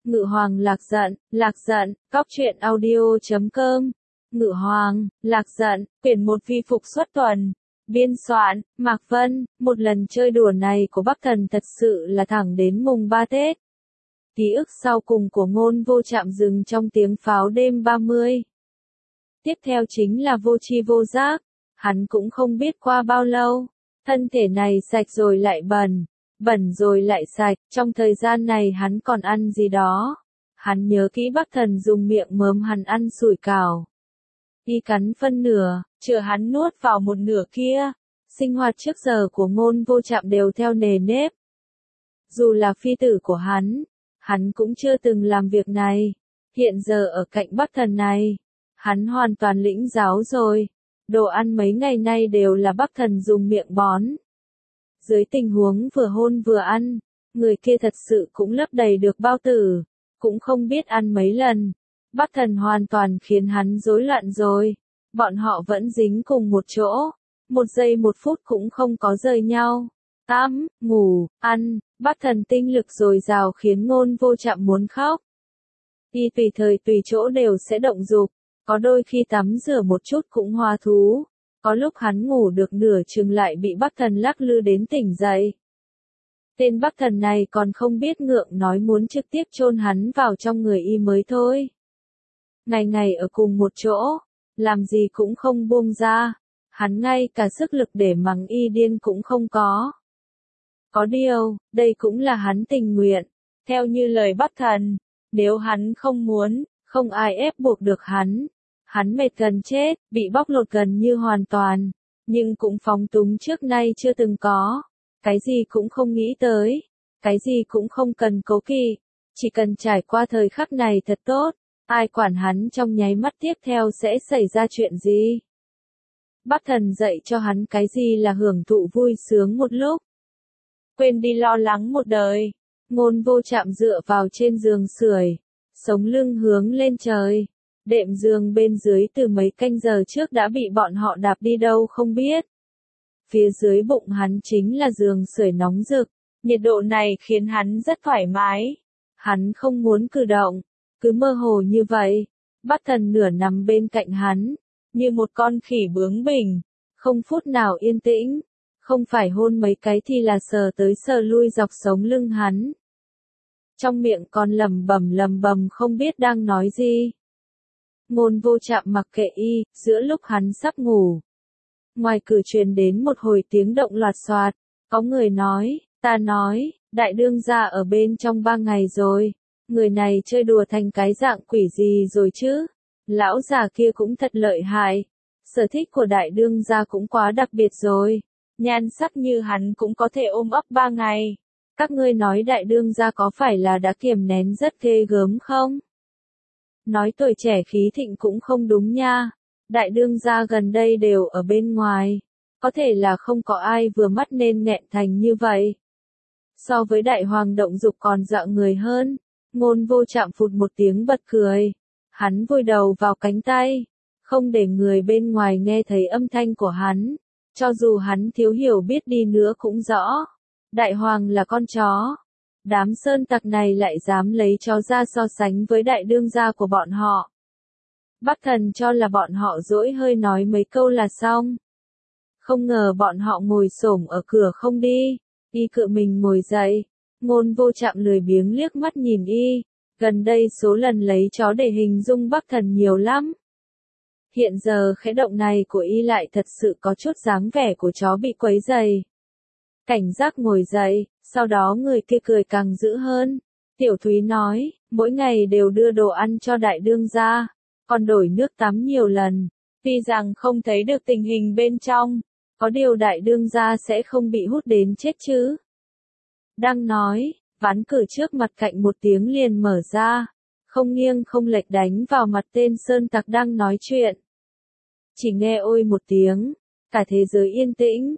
Ngự Hoàng Lạc giận, cóc truyện audio.com. Ngự Hoàng, Lạc giận, quyển 1 vi phục xuất tuần. Biên soạn, Mạc Vân. Một lần chơi đùa này của Bắc Thần thật sự là thẳng đến mùng 3 Tết. Ký ức sau cùng của Ngôn Vô Trạm dừng trong tiếng pháo đêm 30. Tiếp theo chính là vô tri vô giác. Hắn cũng không biết qua bao lâu, thân thể này sạch rồi lại bẩn, bẩn rồi lại sạch, trong thời gian này hắn còn ăn gì đó. Hắn nhớ kỹ Bắc Thần dùng miệng mớm hắn ăn sủi cảo. Y cắn phân nửa, chờ hắn nuốt vào một nửa kia. Sinh hoạt trước giờ của Ngôn Vô Trạm đều theo nề nếp. Dù là phi tử của hắn cũng chưa từng làm việc này. Hiện giờ ở cạnh Bắc Thần này, hắn hoàn toàn lĩnh giáo rồi. Đồ ăn mấy ngày nay đều là Bắc Thần dùng miệng bón. Dưới tình huống vừa hôn vừa ăn, người kia thật sự cũng lấp đầy được bao tử, cũng không biết ăn mấy lần. Bắc Thần hoàn toàn khiến hắn rối loạn rồi. Bọn họ vẫn dính cùng một chỗ, 1 giây 1 phút cũng không có rời nhau. Tắm, ngủ, ăn, Bắc Thần tinh lực dồi dào khiến Ngôn Vô Trạm muốn khóc. Y tùy thời tùy chỗ đều sẽ động dục. Có đôi khi tắm rửa một chút cũng hoa thú. Có lúc hắn ngủ được nửa chừng lại bị Bắc Thần lắc lư đến tỉnh dậy. Tên Bắc Thần này còn không biết ngượng nói muốn trực tiếp chôn hắn vào trong người y mới thôi. Ngày ngày ở cùng một chỗ, làm gì cũng không buông ra. Hắn ngay cả sức lực để mắng y điên cũng không có. Có điều, đây cũng là hắn tình nguyện. Theo như lời Bắc Thần, nếu hắn không muốn, không ai ép buộc được hắn. Hắn mệt gần chết, bị bóc lột gần như hoàn toàn, nhưng cũng phóng túng trước nay chưa từng có. Cái gì cũng không nghĩ tới, cái gì cũng không cần cố kỵ, chỉ cần trải qua thời khắc này thật tốt, ai quản hắn trong nháy mắt tiếp theo sẽ xảy ra chuyện gì. Bắc Thần dạy cho hắn cái gì là hưởng thụ vui sướng một lúc, quên đi lo lắng một đời. Ngôn Vô Trạm dựa vào trên giường sưởi, sống lưng hướng lên trời. Đệm giường bên dưới từ mấy canh giờ trước đã bị bọn họ đạp đi đâu không biết. Phía dưới bụng hắn chính là giường sưởi nóng rực, nhiệt độ này khiến hắn rất thoải mái. Hắn không muốn cử động, cứ mơ hồ như vậy. Bắc Thần nửa nằm bên cạnh hắn, như một con khỉ bướng bỉnh, không phút nào yên tĩnh, không phải hôn mấy cái thì là sờ tới sờ lui dọc sống lưng hắn. Trong miệng còn lẩm bẩm không biết đang nói gì. Ngôn Vô Trạm mặc kệ y, giữa lúc hắn sắp ngủ. Ngoài cửa truyền đến một hồi tiếng động loạt soạt, có người nói, ta nói, đại đương gia ở bên trong 3 ngày rồi, người này chơi đùa thành cái dạng quỷ gì rồi chứ, lão già kia cũng thật lợi hại, sở thích của đại đương gia cũng quá đặc biệt rồi, nhan sắc như hắn cũng có thể ôm ấp 3 ngày, các ngươi nói đại đương gia có phải là đã kiềm nén rất ghê gớm không? Nói tuổi trẻ khí thịnh cũng không đúng nha. Đại đương gia gần đây đều ở bên ngoài. Có thể là không có ai vừa mắt nên nghẹn thành như vậy. So với đại hoàng động dục còn dọa người hơn. Ngôn Vô Trạm phụt một tiếng bật cười. Hắn vùi đầu vào cánh tay. Không để người bên ngoài nghe thấy âm thanh của hắn. Cho dù hắn thiếu hiểu biết đi nữa cũng rõ. Đại hoàng là con chó. Đám sơn tặc này lại dám lấy chó ra so sánh với đại đương gia của bọn họ. Bắc Thần cho là bọn họ dỗi hơi nói mấy câu là xong. Không ngờ bọn họ ngồi xổm ở cửa không đi. Y cựa mình ngồi dậy. Ngôn Vô Trạm lười biếng liếc mắt nhìn y. Gần đây số lần lấy chó để hình dung Bắc Thần nhiều lắm. Hiện giờ khẽ động này của y lại thật sự có chút dáng vẻ của chó bị quấy rầy. Cảnh giác ngồi dậy, sau đó người kia cười càng dữ hơn. Tiểu Thúy nói, mỗi ngày đều đưa đồ ăn cho đại đương gia, còn đổi nước tắm nhiều lần. Tuy rằng không thấy được tình hình bên trong, có điều đại đương gia sẽ không bị hút đến chết chứ. Đang nói, ván cửa trước mặt cạnh một tiếng liền mở ra, không nghiêng không lệch đánh vào mặt tên sơn tặc đang nói chuyện. Chỉ nghe ôi một tiếng, cả thế giới yên tĩnh.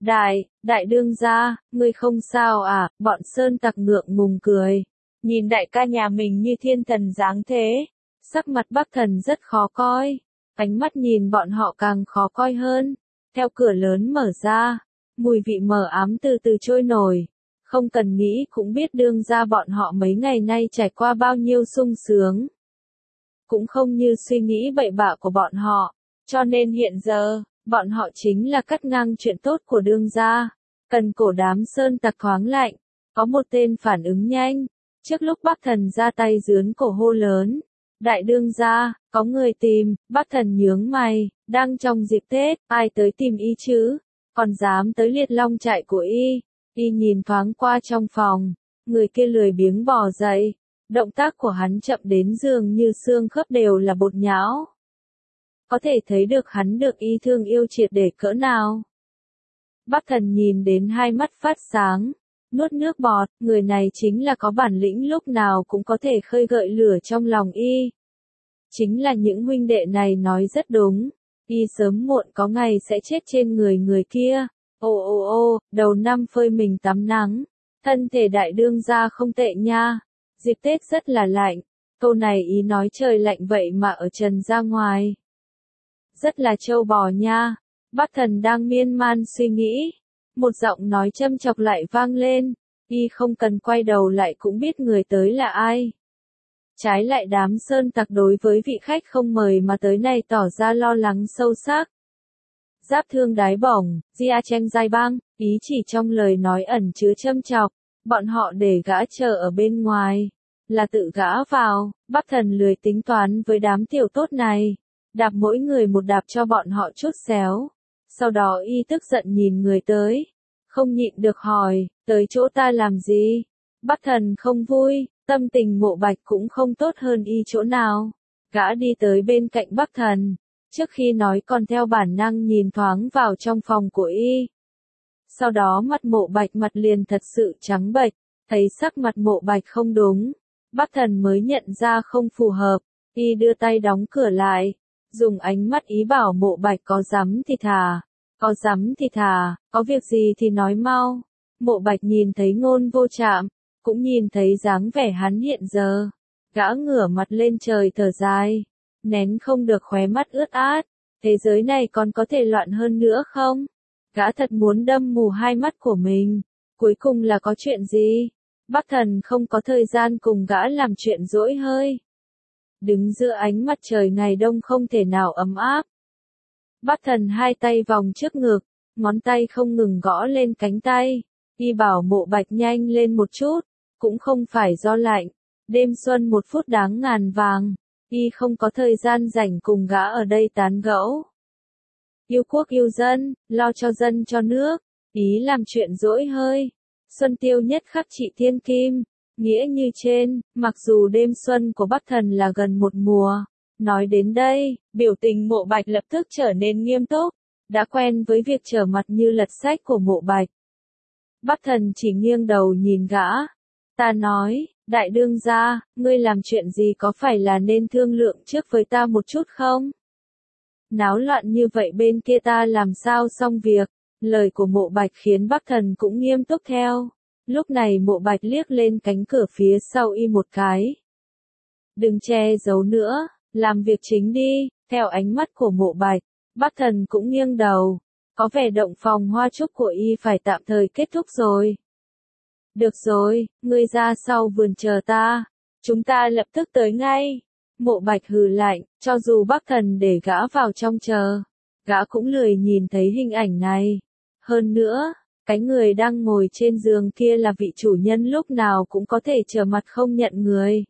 Đại đương gia, ngươi không sao à, bọn sơn tặc ngượng ngùng cười. Nhìn đại ca nhà mình như thiên thần dáng thế. Sắc mặt Bắc Thần rất khó coi. Ánh mắt nhìn bọn họ càng khó coi hơn. Theo cửa lớn mở ra, mùi vị mờ ám từ từ trôi nổi. Không cần nghĩ cũng biết đương gia bọn họ mấy ngày nay trải qua bao nhiêu sung sướng. Cũng không như suy nghĩ bậy bạ của bọn họ, cho nên hiện giờ, bọn họ chính là cắt ngang chuyện tốt của đương gia. Cần cổ đám sơn tặc thoáng lạnh, có một tên phản ứng nhanh. Trước lúc Bắc Thần ra tay giướn cổ hô lớn, đại đương gia, có người tìm. Bắc Thần nhướng mày, đang trong dịp Tết, ai tới tìm y chứ, còn dám tới Liệt Long trại của y. Y nhìn thoáng qua trong phòng, người kia lười biếng bò dậy, động tác của hắn chậm đến dường như xương khớp đều là bột nhão. Có thể thấy được hắn được y thương yêu triệt để cỡ nào. Bắc Thần nhìn đến hai mắt phát sáng, nuốt nước bọt, người này chính là có bản lĩnh lúc nào cũng có thể khơi gợi lửa trong lòng y. Chính là những huynh đệ này nói rất đúng, y sớm muộn có ngày sẽ chết trên người kia. Ô, đầu năm phơi mình tắm nắng, thân thể đại đương gia không tệ nha, dịp Tết rất là lạnh, câu này ý nói trời lạnh vậy mà ở trần ra ngoài. Rất là trâu bò nha. Bắc Thần đang miên man suy nghĩ, một giọng nói châm chọc lại vang lên, y không cần quay đầu lại cũng biết người tới là ai. Trái lại đám sơn tặc đối với vị khách không mời mà tới này tỏ ra lo lắng sâu sắc. Giáp thương đái bổng, Gia Tranh Giai Bang, ý chỉ trong lời nói ẩn chứa châm chọc, bọn họ để gã chờ ở bên ngoài, là tự gã vào. Bắc Thần lười tính toán với đám tiểu tốt này, đạp mỗi người một đạp cho bọn họ chút xéo. Sau đó y tức giận nhìn người tới, không nhịn được hỏi, tới chỗ ta làm gì? Bắc Thần không vui, tâm tình Mộ Bạch cũng không tốt hơn y chỗ nào. Gã đi tới bên cạnh Bắc Thần, trước khi nói còn theo bản năng nhìn thoáng vào trong phòng của y. Sau đó mặt Mộ Bạch mặt liền thật sự trắng bệch, thấy sắc mặt Mộ Bạch không đúng. Bắc Thần mới nhận ra không phù hợp, y đưa tay đóng cửa lại, dùng ánh mắt ý bảo Mộ Bạch có dám thì thả, có dám thì thả, có việc gì thì nói mau. Mộ Bạch nhìn thấy Ngôn Vô Trạm, cũng nhìn thấy dáng vẻ hắn hiện giờ. Gã ngửa mặt lên trời thở dài, nén không được khóe mắt ướt át. Thế giới này còn có thể loạn hơn nữa không? Gã thật muốn đâm mù hai mắt của mình. Cuối cùng là có chuyện gì? Bắc Thần không có thời gian cùng gã làm chuyện dỗi hơi. Đứng giữa ánh mặt trời ngày đông không thể nào ấm áp. Bắc Thần hai tay vòng trước ngực, ngón tay không ngừng gõ lên cánh tay. Y bảo Mộ Bạch nhanh lên một chút, cũng không phải do lạnh. Đêm xuân một phút đáng ngàn vàng, y không có thời gian rảnh cùng gã ở đây tán gẫu. Yêu quốc yêu dân, lo cho dân cho nước, ý làm chuyện dỗi hơi. Xuân tiêu nhất khắc trị thiên kim, nghĩa như trên, mặc dù đêm xuân của Bắc Thần là gần một mùa. Nói đến đây, biểu tình Mộ Bạch lập tức trở nên nghiêm túc, đã quen với việc trở mặt như lật sách của Mộ Bạch. Bắc Thần chỉ nghiêng đầu nhìn gã. Ta nói, đại đương gia, ngươi làm chuyện gì có phải là nên thương lượng trước với ta một chút không? Náo loạn như vậy bên kia ta làm sao xong việc? Lời của Mộ Bạch khiến Bắc Thần cũng nghiêm túc theo. Lúc này Mộ Bạch liếc lên cánh cửa phía sau y một cái. Đừng che giấu nữa, làm việc chính đi. Theo ánh mắt của Mộ Bạch, Bắc Thần cũng nghiêng đầu. Có vẻ động phòng hoa trúc của y phải tạm thời kết thúc rồi. Được rồi, ngươi ra sau vườn chờ ta. Chúng ta lập tức tới ngay. Mộ Bạch hừ lạnh, cho dù Bắc Thần để gã vào trong chờ, gã cũng lười nhìn thấy hình ảnh này. Hơn nữa, cái người đang ngồi trên giường kia là vị chủ nhân lúc nào cũng có thể trở mặt không nhận người.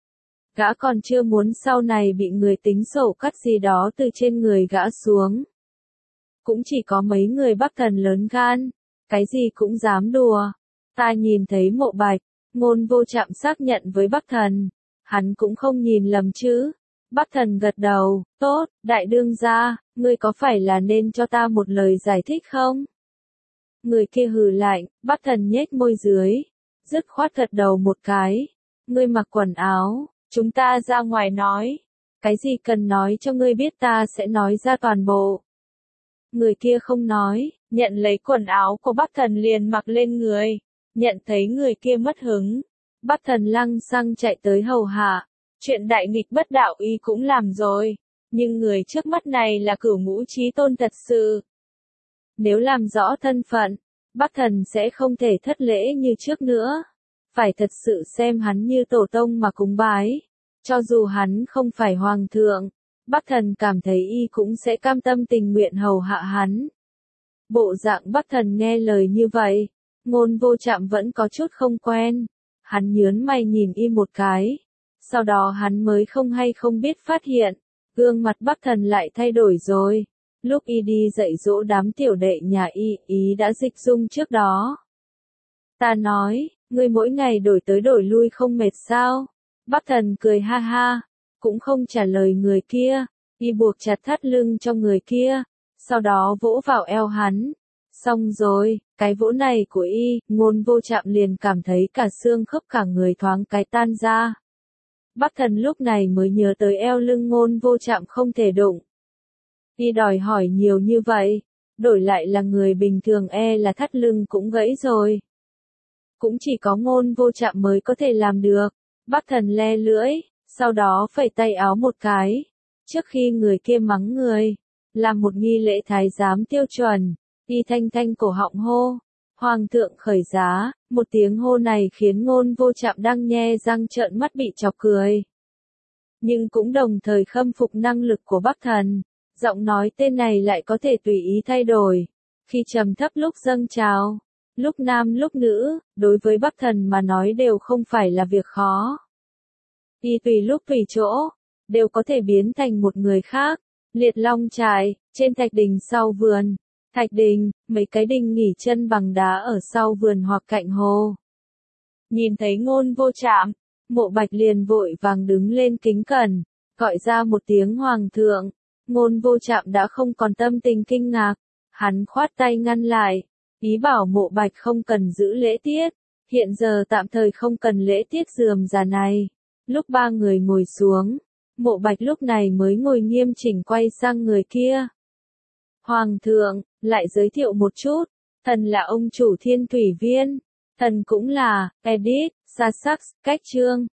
Gã còn chưa muốn sau này bị người tính sổ cắt gì đó từ trên người gã xuống. Cũng chỉ có mấy người Bắc Thần lớn gan, cái gì cũng dám đùa. Ta nhìn thấy Mộ Bạch, Ngôn Vô Trạm xác nhận với Bắc Thần. Hắn cũng không nhìn lầm chứ. Bắc Thần gật đầu, tốt, đại đương gia, ngươi có phải là nên cho ta một lời giải thích không? Người kia hừ lạnh, Bắc Thần nhếch môi dưới, dứt khoát gật đầu một cái. Ngươi mặc quần áo, chúng ta ra ngoài nói. Cái gì cần nói cho ngươi biết ta sẽ nói ra toàn bộ. Người kia không nói, nhận lấy quần áo của Bắc Thần liền mặc lên người. Nhận thấy người kia mất hứng, Bắc Thần lăng xăng chạy tới hầu hạ. Chuyện đại nghịch bất đạo y cũng làm rồi, nhưng người trước mắt này là Cửu Ngũ Chí Tôn thật sự. Nếu làm rõ thân phận, Bắc Thần sẽ không thể thất lễ như trước nữa. Phải thật sự xem hắn như tổ tông mà cúng bái. Cho dù hắn không phải hoàng thượng, Bắc Thần cảm thấy y cũng sẽ cam tâm tình nguyện hầu hạ hắn. Bộ dạng Bắc Thần nghe lời như vậy, Ngôn Vô Trạm vẫn có chút không quen. Hắn nhướng mày nhìn y một cái. Sau đó hắn mới không hay không biết phát hiện, gương mặt Bắc Thần lại thay đổi rồi. Lúc y đi dạy dỗ đám tiểu đệ nhà y, ý đã dịch dung trước đó. Ta nói, ngươi mỗi ngày đổi tới đổi lui không mệt sao? Bắc Thần cười ha ha, cũng không trả lời người kia. Y buộc chặt thắt lưng cho người kia, sau đó vỗ vào eo hắn. Xong rồi, cái vỗ này của y, Ngôn Vô Trạm liền cảm thấy cả xương khớp cả người thoáng cái tan ra. Bắc Thần lúc này mới nhớ tới eo lưng Ngôn Vô Trạm không thể đụng. Y đòi hỏi nhiều như vậy, đổi lại là người bình thường là thắt lưng cũng gãy rồi. Cũng chỉ có Ngôn Vô Trạm mới có thể làm được. Bắc Thần le lưỡi, sau đó phẩy tay áo một cái. Trước khi người kia mắng người, làm một nghi lễ thái giám tiêu chuẩn, y thanh thanh cổ họng hô. Hoàng thượng khởi giá, một tiếng hô này khiến Ngôn Vô Trạm đang nhe răng trợn mắt bị chọc cười. Nhưng cũng đồng thời khâm phục năng lực của Bắc Thần, giọng nói tên này lại có thể tùy ý thay đổi, khi trầm thấp lúc dâng trào, lúc nam lúc nữ, đối với Bắc Thần mà nói đều không phải là việc khó. Y tùy lúc tùy chỗ, đều có thể biến thành một người khác. Liệt Long Trại, trên thạch đình sau vườn. Thạch đình, mấy cái đình nghỉ chân bằng đá ở sau vườn hoặc cạnh hồ. Nhìn thấy Ngôn Vô Trạm, Mộ Bạch liền vội vàng đứng lên kính cẩn, gọi ra một tiếng hoàng thượng. Ngôn Vô Trạm đã không còn tâm tình kinh ngạc, hắn khoát tay ngăn lại, ý bảo Mộ Bạch không cần giữ lễ tiết, hiện giờ tạm thời không cần lễ tiết rườm rà này. Lúc ba người ngồi xuống, Mộ Bạch lúc này mới ngồi nghiêm chỉnh quay sang người kia. Hoàng thượng, lại giới thiệu một chút, thần là ông chủ Thiên Thủy Viên, thần cũng là Edith, Sussex, Cách Trương.